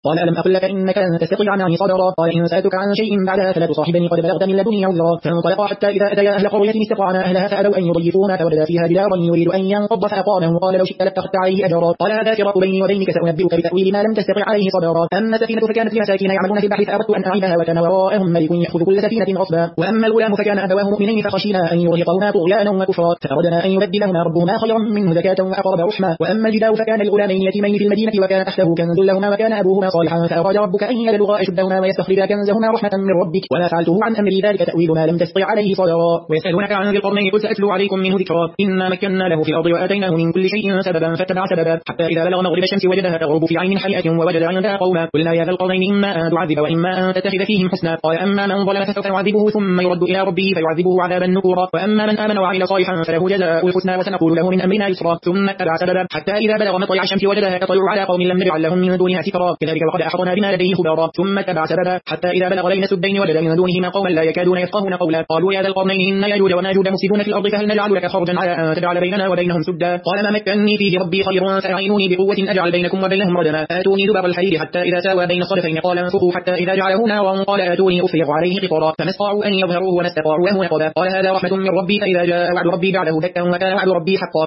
قال ألم أقل لك إنك لن تستطيع معي صبرا قال إن سألتك عن شيء بعدها فلا تصاحبني قد بلغت من لدني عذرا فانطلقا حتى إذا أتيا أهل قرية استطعنا أهلها فأبوا أن يضيفونا فوجدا فيها جدارا يريد أن ينقض فأقامه قال لو شئت لاتخذت عليه أجرا قال هذا فراق بيني وبينك سأنبئك بتأويل ما لم تستطع عليه صبرا أما السفينة فكانت لمساكين يعملون في البحر فأردت أن أعيبها وكان وراءهم ملك يأخذ كل سفينة غصبا وأما الغلام فكان أبواه مؤمنين فخشينا أن يرهقهما طغيانا وكفرا فأردنا أن يبدلهما ربهما خيرا منه زكاة وأقرب رحما وأما الجدار فكان لغلامين يتيمين في المدينة وكان تحته كنز لهما وكان أبوهما صالحا فأراد ربك أن يبلغا أشدهما ويستخرجا كنزهما رحمة من ربك وما فعلته عن أمري ذلك تأويل ما لم تستطع عليه صبرا ويسألونك عن ذي القرنين قل سأتلو عليكم منه ذكرا إنا مكنا له في الأرض وآتيناه من كل شيء سببا فاتبع سببا حتى إذا بلغ مغرب الشمس وجدها تغرب في عين حمئة ووجد عندها قوما قلنا يا ذا القرنين إما أن تعذب وإما أن تتخذ فيهم حسنا قال أما من ظلم فسوف نعذبه ثم يرد إلى ربه فيعذبه عذابا نكورا وأما من آمن وعمل صالحا فله جزاء الحسنى وسنقول له من أمرنا يسرا ثم اتبع سببا حتى إذا بلغ مطلع الشمس وجدها تطلع على قوم لم نجعل لهم من دونها سترا كذلك وقد أحطنا بما لديه خبرا ثم اتبع سببا حتى إذا بلغ بين سدين وجد من دونهما قوما لا يكادون يفقهون قولا قالوا يا ذا القرنين إن ياجوج وماجوج مفسدون في الأرض فهل نجعل لك خرجا على أن تجعل بيننا وبينهم سدا قال ما مكنني فيه ربي خير فأعينوني بقوة أجعل بينكم وبينهم ردما آتوني دبر الحديد حتى إذا ساوى بين الصدفين قال انفخوا حتى إذا جعله نارا قال آتوني أفرغ عليه قطرا فما استطاعوا أن يظهروه وما استطاعوا له نقبا قال هذا رحمة من ربي فإذا جاء وعد ربي بعده دكا وكان وعد ربي حقا